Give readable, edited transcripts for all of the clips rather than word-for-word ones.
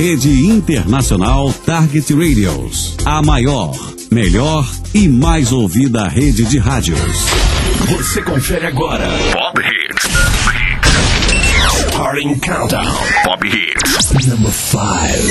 Rede Internacional Target Radios, a maior, melhor e mais ouvida rede de rádios. Você confere agora Pop Hits. Starting Countdown. Pop Hits. Number 5.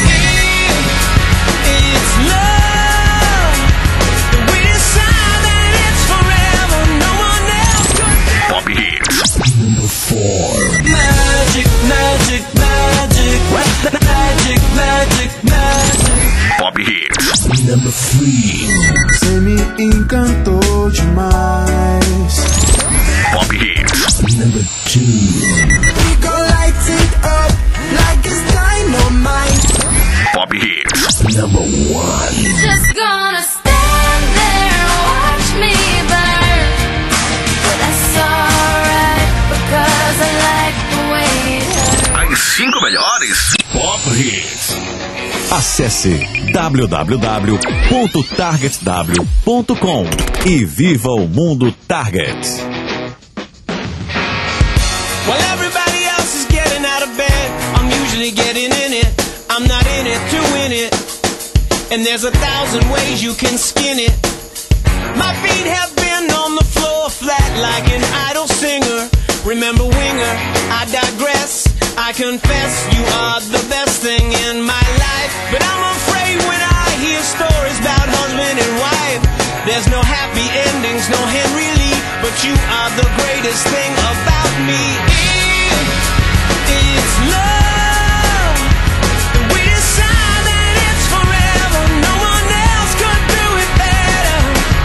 It's love. We decide that it's forever. No one else could. Pop Hits. Number 4. Magic, magic, magic. Magic, magic, magic. Pop Hits. Number 3. Você me encantou demais. Pop Hits. Number 2. We go light it up like it's dynamite. Pop Hits. Number 1. Just gonna stand there and watch me burn. But that's alright, because I like the way it hurts. As 5 melhores Pop Hits. Acesse www.targetw.com e viva o mundo Target. Well, everybody else is getting out of bed. I'm usually getting in it. I'm not in it to win it. And there's 1,000 ways you can skin it. My feet have been on the floor flat like an idle singer. Remember Winger, I digress. I confess you are the best thing in my life. But I'm afraid when I hear stories about husband and wife, there's no happy endings, no Henry Lee. But you are the greatest thing about me. It's love. We decide that it's forever. No one else could do it better.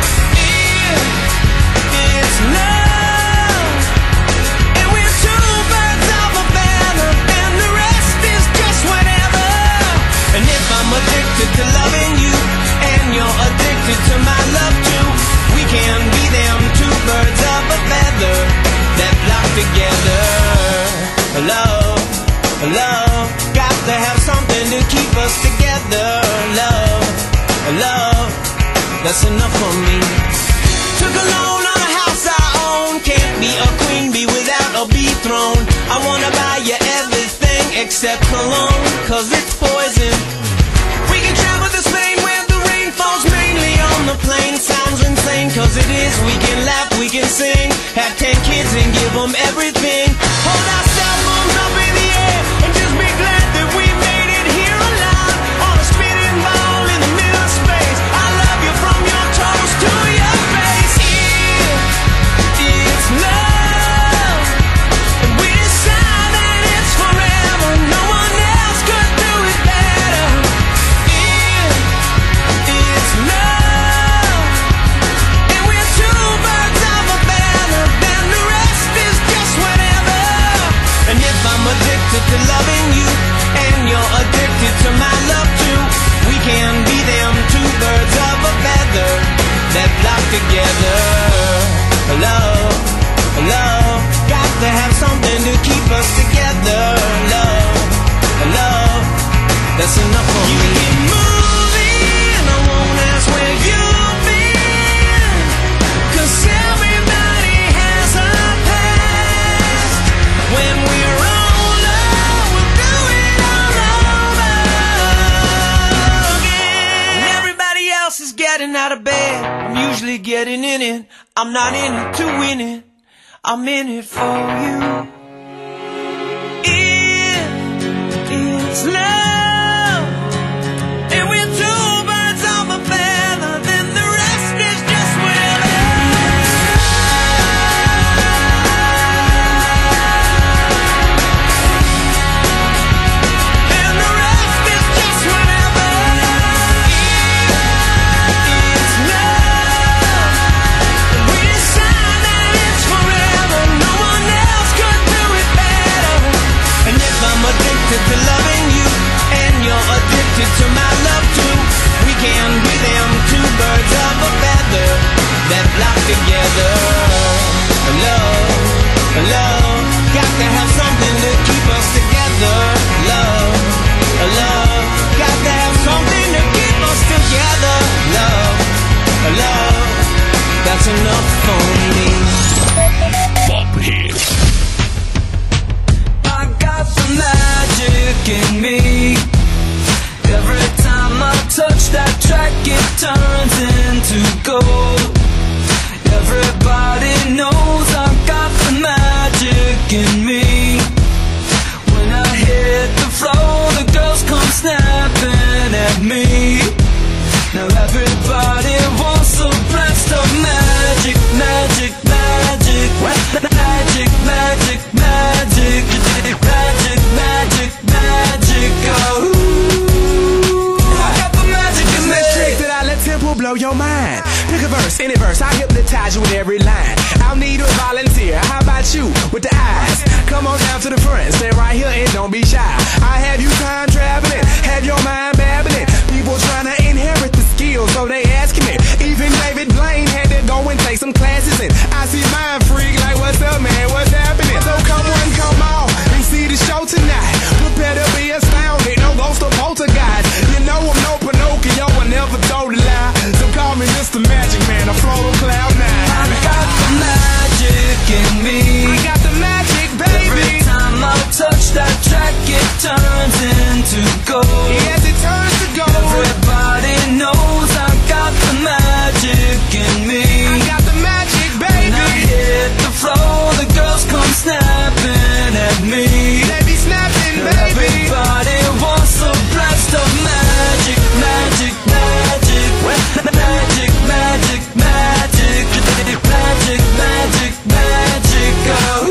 It's love. And we're two birds of a feather, and the rest is just whatever. And if I'm addicted to loving you, and you're addicted to my love too, we can be them two birds of a feather that flock together. Love, love, got to have something to keep us together. Love, love, that's enough for me. Took a loan on a house I own. Can't be a queen bee without a bee throne. I wanna buy you everything except cologne, cause it's poison. We can travel to Spain where the rain falls mainly on the plain. Sounds insane, cause it is. We can laugh, we can sing, have 10 kids and give them everything. Hold our cell phones up in the air and just be glad that we made it here alive. On a spinning ball in the middle of space. I love you from your toes to your face. It's love. And we decide that it's forever. No one else could do it better. It's love. And we're two birds of a feather, then the rest is just whatever. And if I'm addicted to loving you, and you're addicted to my love too, we can be them two birds of a feather that flock together. Love, love, got to have something to keep us together. Love, love, that's enough for me. You keep moving, I won't ask where you've been, 'cause everybody has a past. When we're older, we'll do it all over again. And everybody else is getting out of bed. I'm usually getting in it. I'm not in it to win it. I'm in it for you. It's love. And we're two birds of a feather, then the rest is just whatever. And the rest is just whatever. It's love. We decide that it's forever. No one else could do in me. When I hit the floor, the girls come snapping at me. Now everybody wants a blast of magic, magic, magic, magic, magic, magic, magic, magic, magic, oh. I got the magic in me. Trick that I let tempo blow your mind. Pick a verse, any verse, I hypnotize you with every line. I'll need a volunteer, how about you with the eyes? Come on down to the front, stay right here and don't be shy. I have you time traveling, have your mind babbling. People trying to inherit the skills, so they asking me. Even David Blaine had to go and take some classes, and I see mind freak like, what's up, man, what's happening? So come on, come on, and see the show tonight. Prepare to be astounded, no ghost or poltergeist. You know I'm no Pinocchio, I never told a lie. So call me Mr. Magic Man, I float on cloud nine. I got the magic in me. I got the magic, baby. Every time I touch that track, it turns into gold. Yes, it turns to gold. Everybody knows I got the magic in me. I got the magic, baby. When I hit the floor, the girls come snapping at me. They be snapping, baby. Everybody wants a blast of magic, magic, magic, magic, magic, magic, magic, magic, magic, oh.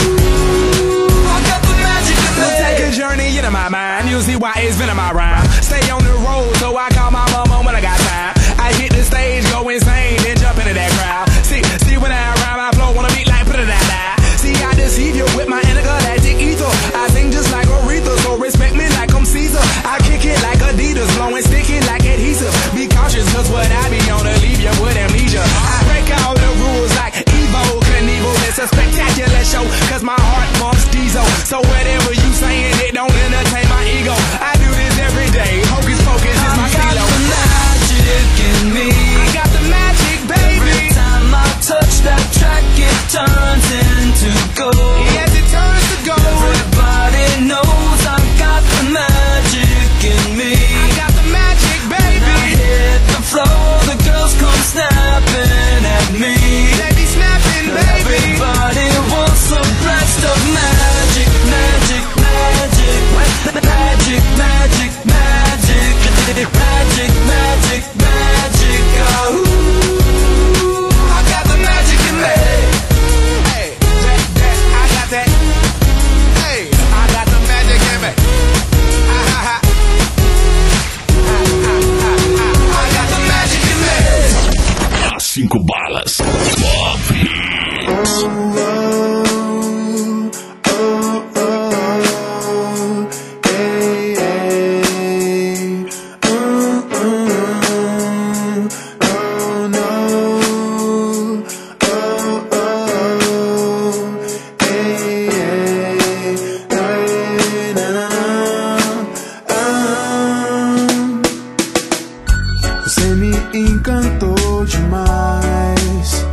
I got the magic in me. Take a journey into my mind. You'll see why it's been in my rhyme. Stay on the road, so I call my mama when I got time. I hit the stage, go insane, then jump into that crowd. See when I rhyme, I flow on a beat like put-a-da-da. See, I deceive you with my intergalactic ether. I sing just like Aretha, so respect me like I'm Caesar. I kick it like Adidas, blowing sticky like adhesive. Be cautious, cause what I be on to leave you with amnesia. I break all the rules like Evo Knievel. It's a spectacular show, cause my heart pumps diesel. So whatever you saying, it don't entertain my ego. I do this every day, hocus pocus is my I got stilo. the magic in me. I got the magic, baby. Every time I touch that track, it turns into gold. Yes, it turns to gold. Everybody knows I got the magic in me. I got the magic, When I baby. hit the floor, the girls come snapping at me. They be snapping, baby. Everybody wants a blast of magic, magic, magic, magic, magic, magic, magic, magic, magic, oh. I got the magic in me. Hey, I got that. Hey, I got the magic in me. I got the magic in me. As 5 balas. Pop Hits. Você me encantou demais.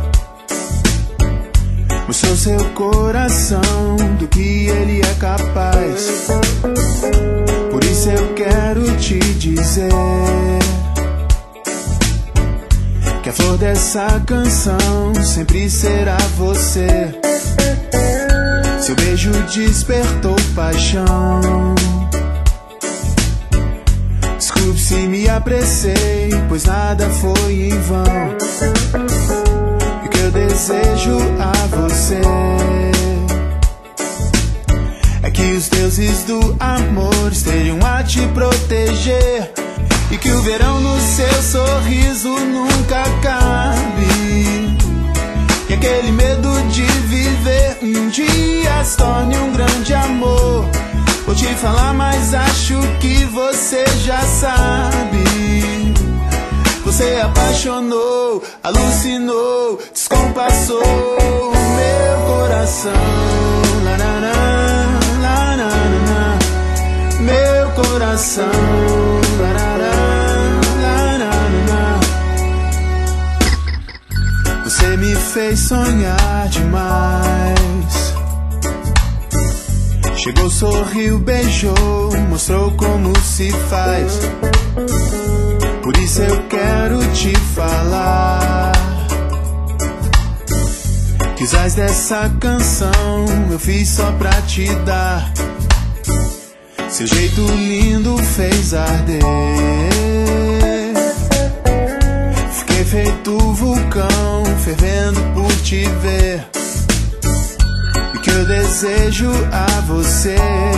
Mostrou seu coração do que ele é capaz. Por isso eu quero te dizer que a flor dessa canção sempre será você. Seu beijo despertou paixão. Desculpe se me apressei, pois nada foi em vão. E o que eu desejo a você é que os deuses do amor estejam a te proteger. E que o verão no seu sorriso nunca acabe. E aquele medo de viver um dia se torne um grande amor. Vou te falar, mas acho que você já sabe. Você apaixonou, alucinou, descompassou meu coração. La, la, la, la, la, la, meu coração. La, la, la, la, la, la. Você me fez sonhar demais. Chegou, sorriu, beijou, mostrou como se faz. Por isso eu quero te falar Quisais dessa canção eu fiz só pra te dar. Seu jeito lindo fez arder. Fiquei feito vulcão, fervendo por te ver. E que eu desejo a você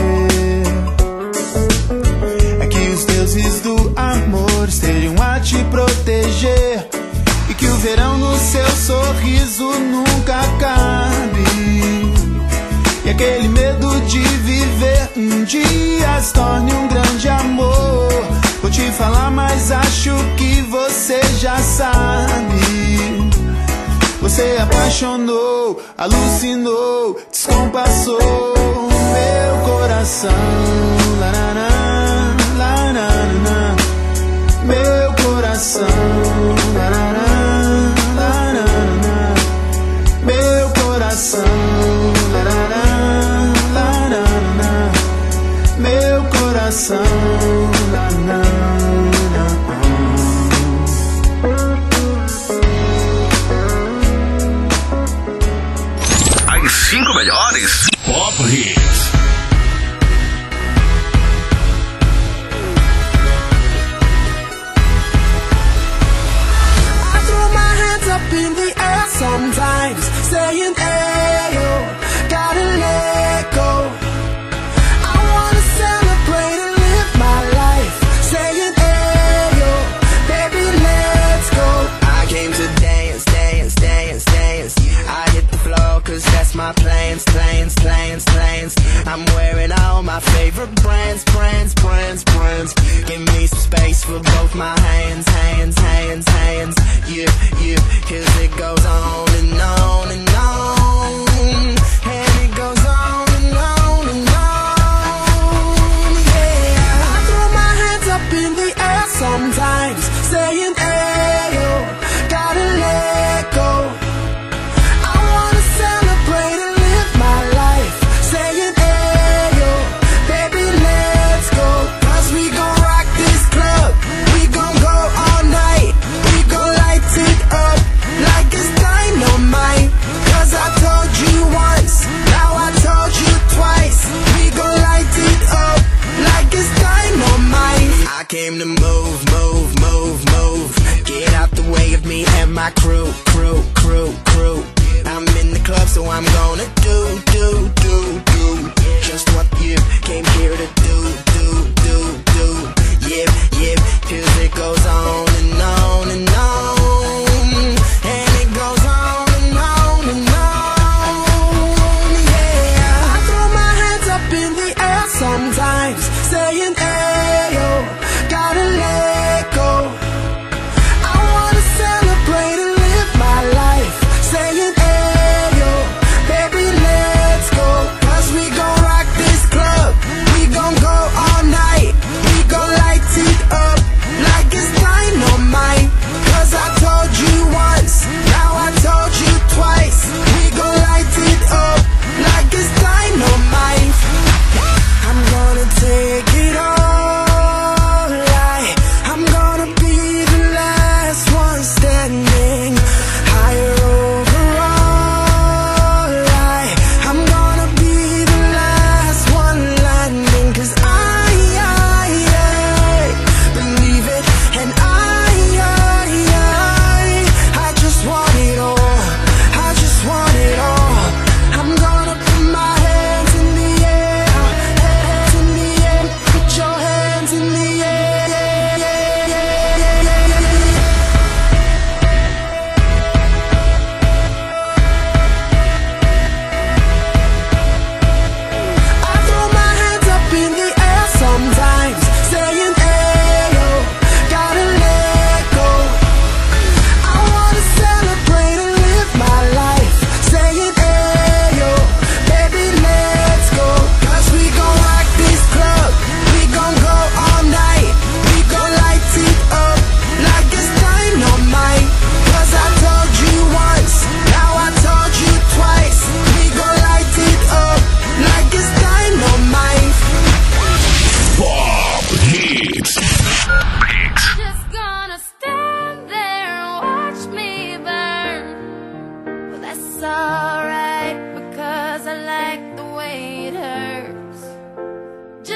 é que os deuses do amor estejam a te proteger. E que o verão no seu sorriso nunca acabe. E aquele medo de viver um dia se torne um grande amor. Vou te falar, mas acho que você já sabe. Você apaixonou, alucinou, descompassou meu coração. Larará, larará, meu coração. Larará, larará, meu coração. Larará, larará, meu coração. Larará. As 5 melhores Pop Hits. I throw my hands up in the air sometimes, saying, ayo, gotta let go. I wanna celebrate and live my life, saying, ayo, baby, let's go. I came to dance, dance, dance, dance. I hit the floor cause that's my plans, plans, plans, plans. I'm wearing all my favorite brands, brands, brands, brands. Give me some space for both my hands, hands, hands, hands. Yeah, yeah, cause it goes on and on and on. And it goes on and on and on. Yeah, I throw my hands up in the air sometimes, saying, ayo, gotta let go. I wanna celebrate and live my life, saying, ayo, baby, let's go. Cause we gon' rock this club, we gon' go all night, we gon' light it up like it's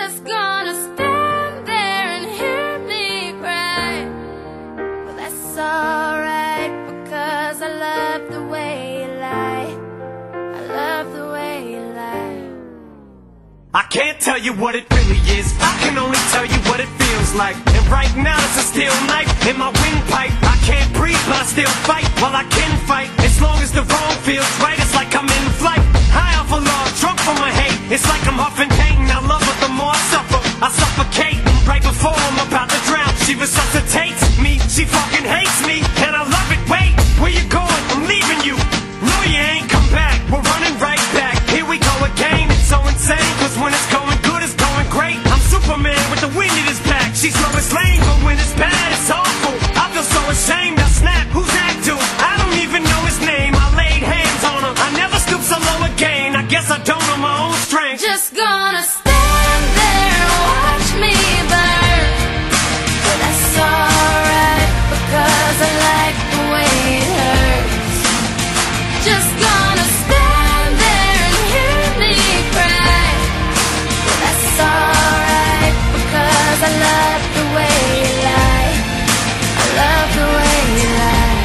Just gonna stand there and hear me cry. Well, that's alright, because I love the way you lie. I love the way you lie. I can't tell you what it really is, I can only tell you what it feels like. And right now it's a steel knife in my windpipe. I can't breathe but I still fight, while I can fight. As long as the wrong feels right, it's like I'm in flight. High off of love, drunk from my hate. It's like I'm huffing pain, I love her the more I suffer. I suffocate, right before I'm about to drown. She resuscitates me, she fucking hates me, and I love it. Wait, where you going? I'm leaving you. No, you ain't come back, we're running right back. Here we go again, it's so insane, cause when it's going good, it's going great. I'm Superman with the wind in his back. She's slow as lame, but when it's bad, it's awful. I feel so ashamed, I snap, who's that dude? I don't even know his name, I laid hands on him. I never stoop so low again, I guess I don't know my own strength. Just gonna stand there and watch me burn. But that's alright, because I like the way it hurts. Just gonna stand there and hear me cry. But that's alright, because I love the way you lie. I love the way you lie.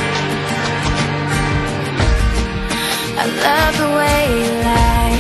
I love the way you lie.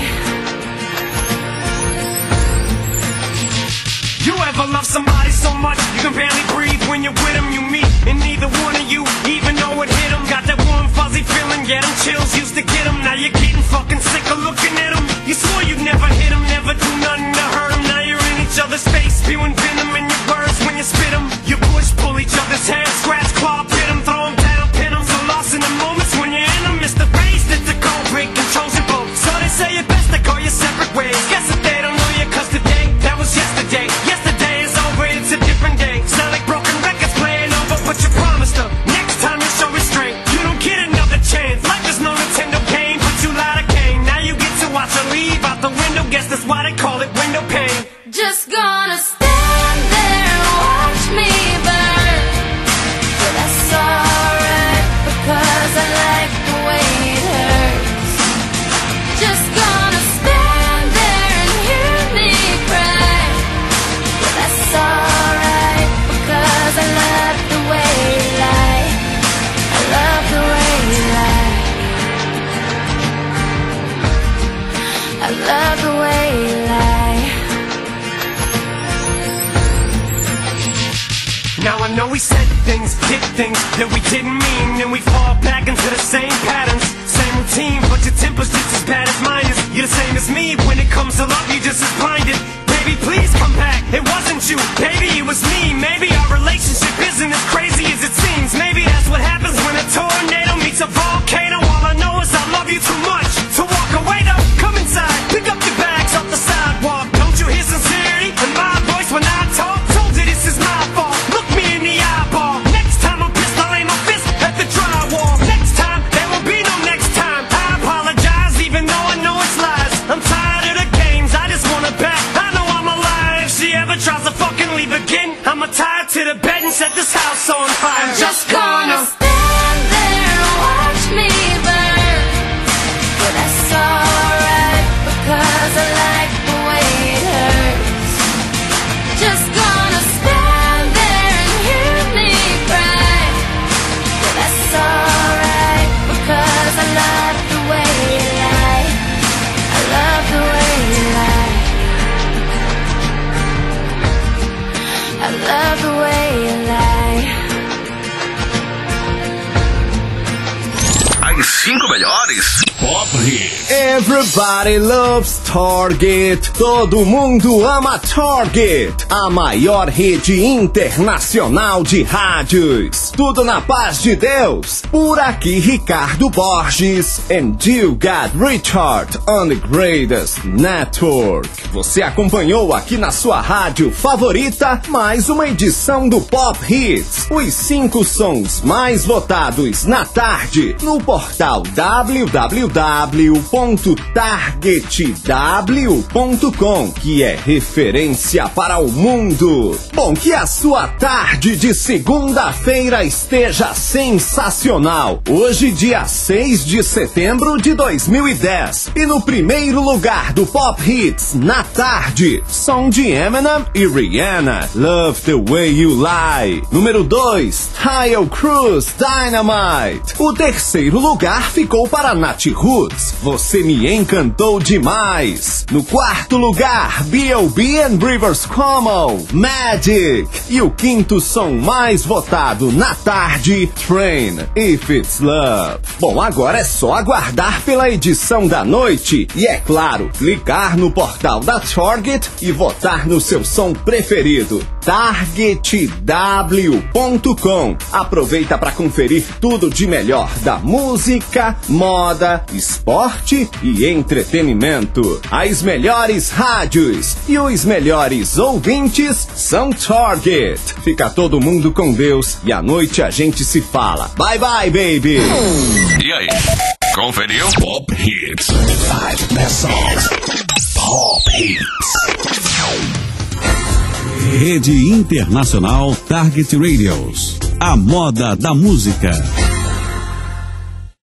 You ever love somebody so much you can barely breathe when you're with them? You meet, and neither one of you even know it hit them. Got that warm fuzzy feeling, yeah, them chills used to get them. Now you're getting fucking sick of looking at them. You swore you'd never hit them, never do nothing to hurt them. Now you're in each other's face, spewing venom in your words when you spit them. You push, pull each other's hair, scratch, claw, pit them, throw them down, pin them. So lost in the moments when you're in them, it's the race that's the culprit, controls your boat. So they say it best to go your separate ways. Guess that they don't know you, cause today, that was yesterday. Yesterday is over, it's a different day. Sound like broken records playing over, but you promised her next time you show restraint, you don't get another chance. Life is no Nintendo game, but you lied again. Now you get to watch her leave out the window, guess that's why they call it window pane. Just gonna stand there and watch me burn. But that's alright, because I like the way it hurts. Just gonna stand there and hear me cry. But that's alright, because I love the way you lie. I love the way you lie. I love the way you lie. Now I know we said things, did things that we didn't mean, and we fall back into the same patterns, same routine, but your temper's just as bad as mine is. You're the same as me, when it comes to love, you're just as blinded. Baby, please come back, it wasn't you, baby, it was me. Maybe our relationship isn't as crazy as it seems. Maybe that's what happens when a tornado meets a volcano. All I know is I love you too much to walk away though. Come inside, pick up your bags off the sidewalk. Don't you hear sincerity in my voice when I talk? Told you this is my fault, look me in the eyeball. Next time I'm pissed, I'll aim my fist at the drywall. Next time, there will be no next time. I apologize even though I know it's lies. I'm tired of the games, I just wanna bet I know I'm alive. If she ever tries to fucking leave again, I'ma tie her to the bed and set this house on fire. I'm just gonna stand there and watch me burn. But that's alright, because I like the way it hurts. Just gonna stand there and hear me cry. But that's alright, because I love the way you lie. I love the way you lie. I love the way you lie. As 5 melhores Pop Hits. Everybody loves Target. Todo mundo ama Target. A maior rede internacional de rádios. Tudo na paz de Deus. Por aqui Ricardo Borges. And you got Richard on the greatest network. Você acompanhou aqui na sua rádio favorita mais uma edição do Pop Hits. Os 5 sons mais votados na tarde no portal www.targetw.com.br. targetw.com, que é referência para o mundo. Bom, que a sua tarde de segunda-feira esteja sensacional. Hoje, dia 6 de setembro de 2010. E no primeiro lugar do Pop Hits na tarde, som de Eminem e Rihanna, Love the Way You Lie. Número 2, Kyle Cruz, Dynamite. O terceiro lugar ficou para Nat Roots, Você Me Encantou Demais. No quarto lugar, B.O.B. and Rivers Cuomo, Magic. E o quinto som mais votado na tarde, Train, If It's Love. Bom, agora é só aguardar pela edição da noite e, é claro, clicar no portal da Target e votar no seu som preferido. targetw.com. Aproveita para conferir tudo de melhor da música, moda, esporte e entretenimento. As melhores rádios e os melhores ouvintes são Target. Fica todo mundo com Deus e à noite a gente se fala. Bye bye, baby! E aí? Conferiu? Pop Hits. 5 best songs. Pop Hits. Rede Internacional Target Radios. A moda da música.